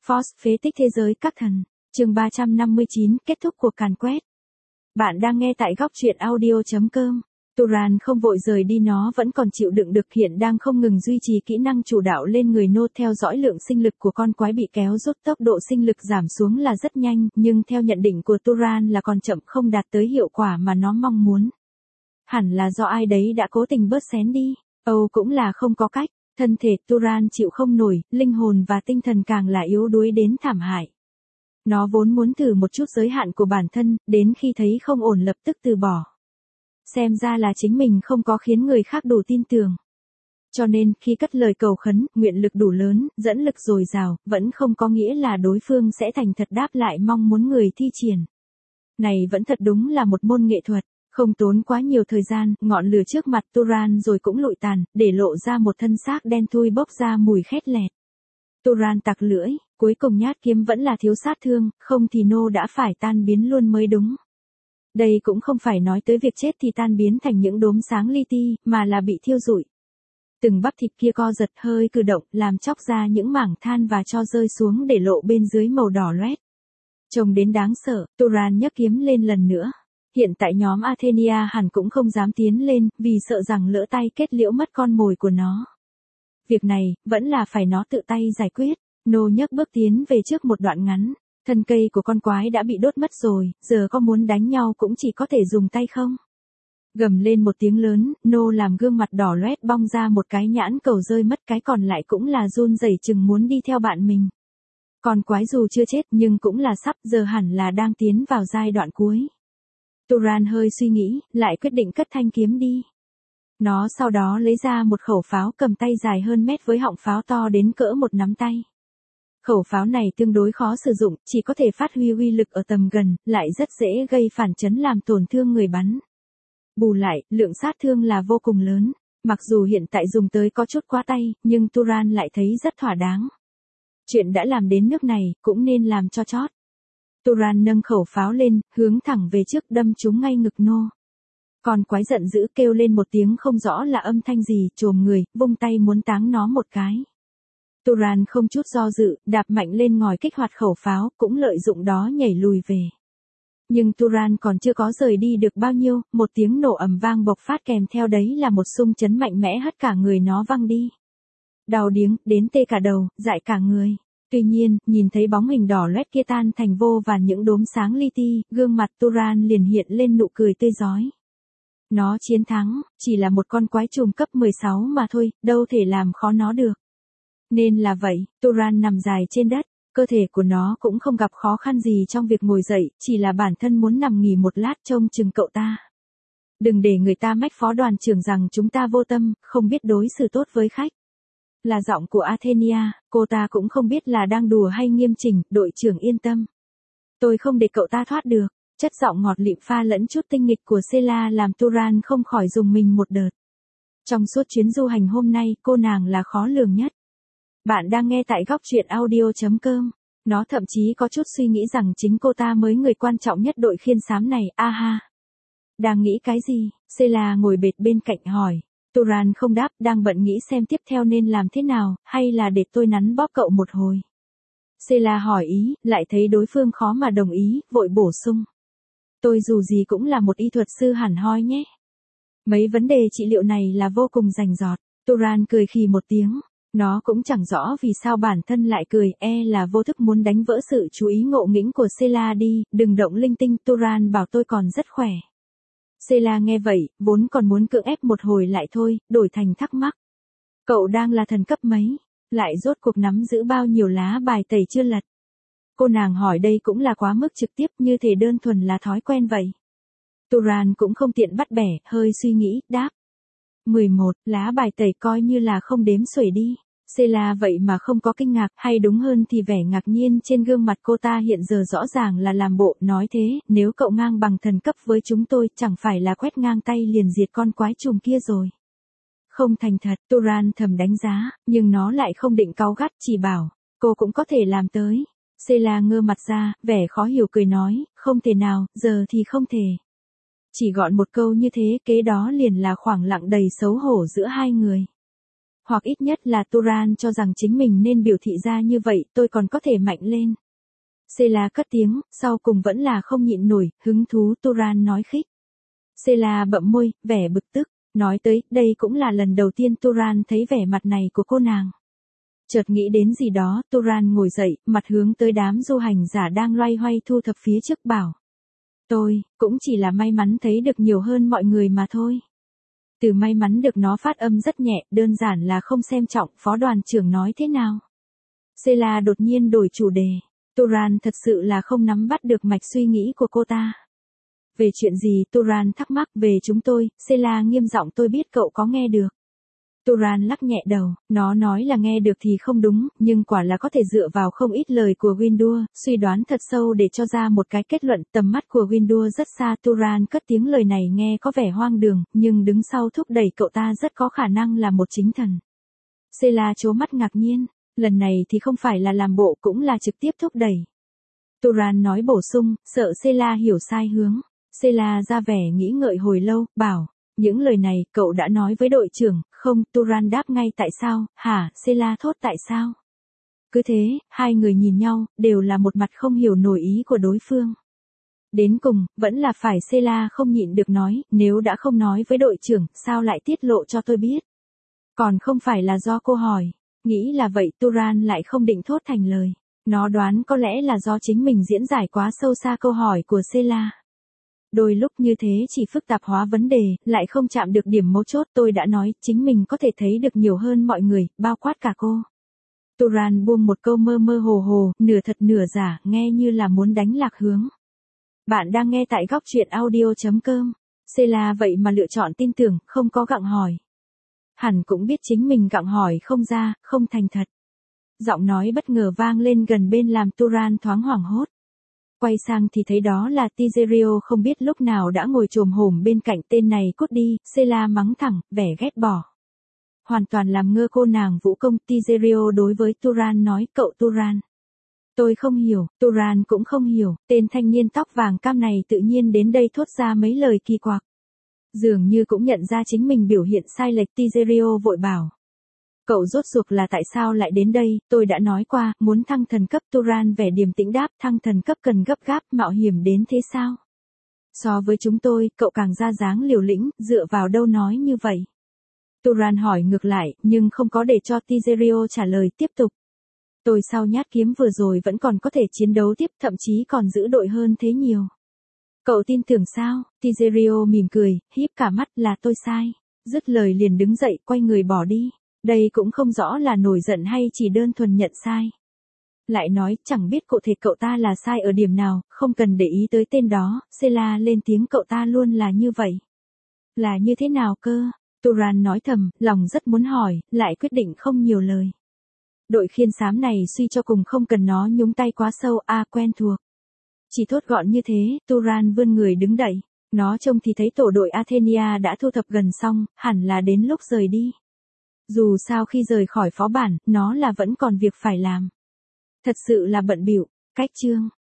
Force phế tích thế giới các thần. Chương 359, kết thúc cuộc càn quét. Bạn đang nghe tại góc truyện audio.com. Turan không vội rời đi, nó vẫn còn chịu đựng được, hiện đang không ngừng duy trì kỹ năng chủ đạo lên người nô, theo dõi lượng sinh lực của con quái bị kéo rút, tốc độ sinh lực giảm xuống là rất nhanh, nhưng theo nhận định của Turan là còn chậm, không đạt tới hiệu quả mà nó mong muốn. Hẳn là do ai đấy đã cố tình bớt xén đi, cũng là không có cách, thân thể Turan chịu không nổi, linh hồn và tinh thần càng là yếu đuối đến thảm hại. Nó vốn muốn thử một chút giới hạn của bản thân, đến khi thấy không ổn lập tức từ bỏ. Xem ra là chính mình không có khiến người khác đủ tin tưởng. Cho nên, khi cất lời cầu khấn, nguyện lực đủ lớn, dẫn lực dồi dào, vẫn không có nghĩa là đối phương sẽ thành thật đáp lại mong muốn người thi triển. Này vẫn thật đúng là một môn nghệ thuật, không tốn quá nhiều thời gian, ngọn lửa trước mặt Turan rồi cũng lụi tàn, để lộ ra một thân xác đen thui bốc ra mùi khét lẹt. Turan tặc lưỡi, cuối cùng nhát kiếm vẫn là thiếu sát thương, không thì nô đã phải tan biến luôn mới đúng. Đây cũng không phải nói tới việc chết thì tan biến thành những đốm sáng li ti, mà là bị thiêu rụi. Từng bắp thịt kia co giật hơi cử động, làm chóc ra những mảng than và cho rơi xuống để lộ bên dưới màu đỏ loét. Trông đến đáng sợ, Turan nhấc kiếm lên lần nữa. Hiện tại nhóm Athenia hẳn cũng không dám tiến lên, vì sợ rằng lỡ tay kết liễu mất con mồi của nó. Việc này, vẫn là phải nó tự tay giải quyết. Nô nhấc bước tiến về trước một đoạn ngắn. Thân cây của con quái đã bị đốt mất rồi, giờ có muốn đánh nhau cũng chỉ có thể dùng tay không. Gầm lên một tiếng lớn, nô làm gương mặt đỏ loét bong ra một cái nhãn cầu rơi mất, cái còn lại cũng là run rẩy chừng muốn đi theo bạn mình. Con quái dù chưa chết nhưng cũng là sắp, giờ hẳn là đang tiến vào giai đoạn cuối. Turan hơi suy nghĩ, lại quyết định cất thanh kiếm đi. Nó sau đó lấy ra một khẩu pháo cầm tay dài hơn mét với họng pháo to đến cỡ một nắm tay. Khẩu pháo này tương đối khó sử dụng, chỉ có thể phát huy uy lực ở tầm gần, lại rất dễ gây phản chấn làm tổn thương người bắn. Bù lại, lượng sát thương là vô cùng lớn. Mặc dù hiện tại dùng tới có chút quá tay, nhưng Turan lại thấy rất thỏa đáng. Chuyện đã làm đến nước này, cũng nên làm cho chót. Turan nâng khẩu pháo lên, hướng thẳng về trước đâm trúng ngay ngực nô. Con quái giận dữ kêu lên một tiếng không rõ là âm thanh gì, chồm người, vung tay muốn táng nó một cái. Turan không chút do dự, đạp mạnh lên ngòi kích hoạt khẩu pháo, cũng lợi dụng đó nhảy lùi về. Nhưng Turan còn chưa có rời đi được bao nhiêu, một tiếng nổ ầm vang bộc phát, kèm theo đấy là một xung chấn mạnh mẽ hất cả người nó văng đi. Đau điếng, đến tê cả đầu, dại cả người. Tuy nhiên, nhìn thấy bóng hình đỏ loét kia tan thành vô vàn những đốm sáng li ti, gương mặt Turan liền hiện lên nụ cười tươi rói. Nó chiến thắng, chỉ là một con quái trùng cấp 16 mà thôi, đâu thể làm khó nó được. Nên là vậy, Turan nằm dài trên đất, cơ thể của nó cũng không gặp khó khăn gì trong việc ngồi dậy, chỉ là bản thân muốn nằm nghỉ một lát trông chừng cậu ta. Đừng để người ta mách phó đoàn trưởng rằng chúng ta vô tâm, không biết đối xử tốt với khách. Là giọng của Athenia, cô ta cũng không biết là đang đùa hay nghiêm chỉnh, đội trưởng yên tâm. Tôi không để cậu ta thoát được. Chất giọng ngọt lịm pha lẫn chút tinh nghịch của Sela làm Turan không khỏi rùng mình một đợt. Trong suốt chuyến du hành hôm nay, cô nàng là khó lường nhất. Bạn đang nghe tại góc truyện audio.com. Nó thậm chí có chút suy nghĩ rằng chính cô ta mới người quan trọng nhất đội khiên xám này, ha. Đang nghĩ cái gì? Sela ngồi bệt bên cạnh hỏi. Turan không đáp, đang bận nghĩ xem tiếp theo nên làm thế nào, hay là để tôi nắn bóp cậu một hồi. Sela hỏi ý, lại thấy đối phương khó mà đồng ý, vội bổ sung. Tôi dù gì cũng là một y thuật sư hẳn hoi nhé. Mấy vấn đề trị liệu này là vô cùng rành rọt. Turan cười khì một tiếng. Nó cũng chẳng rõ vì sao bản thân lại cười, là vô thức muốn đánh vỡ sự chú ý ngộ nghĩnh của Sela đi, đừng động linh tinh, Turan bảo tôi còn rất khỏe. Sela nghe vậy, vốn còn muốn cưỡng ép một hồi lại thôi, đổi thành thắc mắc. Cậu đang là thần cấp mấy? Lại rốt cuộc nắm giữ bao nhiêu lá bài tẩy chưa lật? Cô nàng hỏi đây cũng là quá mức trực tiếp, như thể đơn thuần là thói quen vậy. Turan cũng không tiện bắt bẻ, hơi suy nghĩ, đáp. 11, lá bài tẩy coi như là không đếm xuể đi. Sela vậy mà không có kinh ngạc, hay đúng hơn thì vẻ ngạc nhiên trên gương mặt cô ta hiện giờ rõ ràng là làm bộ, nói thế, nếu cậu ngang bằng thần cấp với chúng tôi, chẳng phải là quét ngang tay liền diệt con quái trùng kia rồi. Không thành thật, Turan thầm đánh giá, nhưng nó lại không định cáu gắt, chỉ bảo, cô cũng có thể làm tới. Sela ngơ mặt ra, vẻ khó hiểu cười nói, không thể nào, giờ thì không thể. Chỉ gọn một câu như thế, kế đó liền là khoảng lặng đầy xấu hổ giữa hai người. Hoặc ít nhất là Turan cho rằng chính mình nên biểu thị ra như vậy tôi còn có thể mạnh lên. Sela cất tiếng, sau cùng vẫn là không nhịn nổi, hứng thú Turan nói khích. Sela bậm môi, vẻ bực tức, nói tới, đây cũng là lần đầu tiên Turan thấy vẻ mặt này của cô nàng. Chợt nghĩ đến gì đó, Turan ngồi dậy, mặt hướng tới đám du hành giả đang loay hoay thu thập phía trước bảo. Tôi, cũng chỉ là may mắn thấy được nhiều hơn mọi người mà thôi. Từ may mắn được nó phát âm rất nhẹ, đơn giản là không xem trọng, phó đoàn trưởng nói thế nào. Sela đột nhiên đổi chủ đề. Turan thật sự là không nắm bắt được mạch suy nghĩ của cô ta. Về chuyện gì Turan thắc mắc về chúng tôi, Sela nghiêm giọng tôi biết cậu có nghe được. Turan lắc nhẹ đầu, nó nói là nghe được thì không đúng, nhưng quả là có thể dựa vào không ít lời của Windu, suy đoán thật sâu để cho ra một cái kết luận. Tầm mắt của Windu rất xa. Turan cất tiếng lời này nghe có vẻ hoang đường, nhưng đứng sau thúc đẩy cậu ta rất có khả năng là một chính thần. Sela trố mắt ngạc nhiên, lần này thì không phải là làm bộ cũng là trực tiếp thúc đẩy. Turan nói bổ sung, sợ Sela hiểu sai hướng. Sela ra vẻ nghĩ ngợi hồi lâu, bảo, những lời này cậu đã nói với đội trưởng, không? Turan đáp ngay tại sao, hả? Sela thốt tại sao? Cứ thế, hai người nhìn nhau, đều là một mặt không hiểu nổi ý của đối phương. Đến cùng, vẫn là phải Sela không nhịn được nói, nếu đã không nói với đội trưởng, sao lại tiết lộ cho tôi biết? Còn không phải là do cô hỏi. Nghĩ là vậy Turan lại không định thốt thành lời. Nó đoán có lẽ là do chính mình diễn giải quá sâu xa câu hỏi của Sela. Đôi lúc như thế chỉ phức tạp hóa vấn đề, lại không chạm được điểm mấu chốt. Tôi đã nói, chính mình có thể thấy được nhiều hơn mọi người, bao quát cả cô. Turan buông một câu mơ mơ hồ hồ, nửa thật nửa giả, nghe như là muốn đánh lạc hướng. Bạn đang nghe tại góc truyện audio.com. Sela vậy mà lựa chọn tin tưởng, không có gặng hỏi. Hẳn cũng biết chính mình gặng hỏi không ra, không thành thật. Giọng nói bất ngờ vang lên gần bên làm Turan thoáng hoảng hốt. Quay sang thì thấy đó là Tigerio không biết lúc nào đã ngồi chồm hổm bên cạnh. Tên này cút đi, Sela mắng thẳng, vẻ ghét bỏ. Hoàn toàn làm ngơ cô nàng vũ công. Tigerio đối với Turan nói, cậu Turan. Tôi không hiểu, Turan cũng không hiểu, tên thanh niên tóc vàng cam này tự nhiên đến đây thốt ra mấy lời kỳ quặc. Dường như cũng nhận ra chính mình biểu hiện sai lệch. Tigerio vội bảo. Cậu rốt cuộc là tại sao lại đến đây, tôi đã nói qua, muốn thăng thần cấp. Turan vẻ điềm tĩnh đáp, thăng thần cấp cần gấp gáp, mạo hiểm đến thế sao? So với chúng tôi, cậu càng ra dáng liều lĩnh, dựa vào đâu nói như vậy? Turan hỏi ngược lại, nhưng không có để cho Tigerio trả lời, tiếp tục. Tôi sau nhát kiếm vừa rồi vẫn còn có thể chiến đấu tiếp, thậm chí còn giữ đội hơn thế nhiều. Cậu tin tưởng sao? Tigerio mỉm cười, híp cả mắt, là tôi sai. Dứt lời liền đứng dậy, quay người bỏ đi. Đây cũng không rõ là nổi giận hay chỉ đơn thuần nhận sai. Lại nói, chẳng biết cụ thể cậu ta là sai ở điểm nào, không cần để ý tới tên đó. Sela lên tiếng, cậu ta luôn là như vậy. Là như thế nào cơ? Turan nói thầm, lòng rất muốn hỏi, lại quyết định không nhiều lời. Đội khiên xám này suy cho cùng không cần nó nhúng tay quá sâu, quen thuộc. Chỉ thốt gọn như thế, Turan vươn người đứng dậy. Nó trông thì thấy tổ đội Athenia đã thu thập gần xong, hẳn là đến lúc rời đi. Dù sao khi rời khỏi phó bản, nó là vẫn còn việc phải làm. Thật sự là bận bịu. Cách chương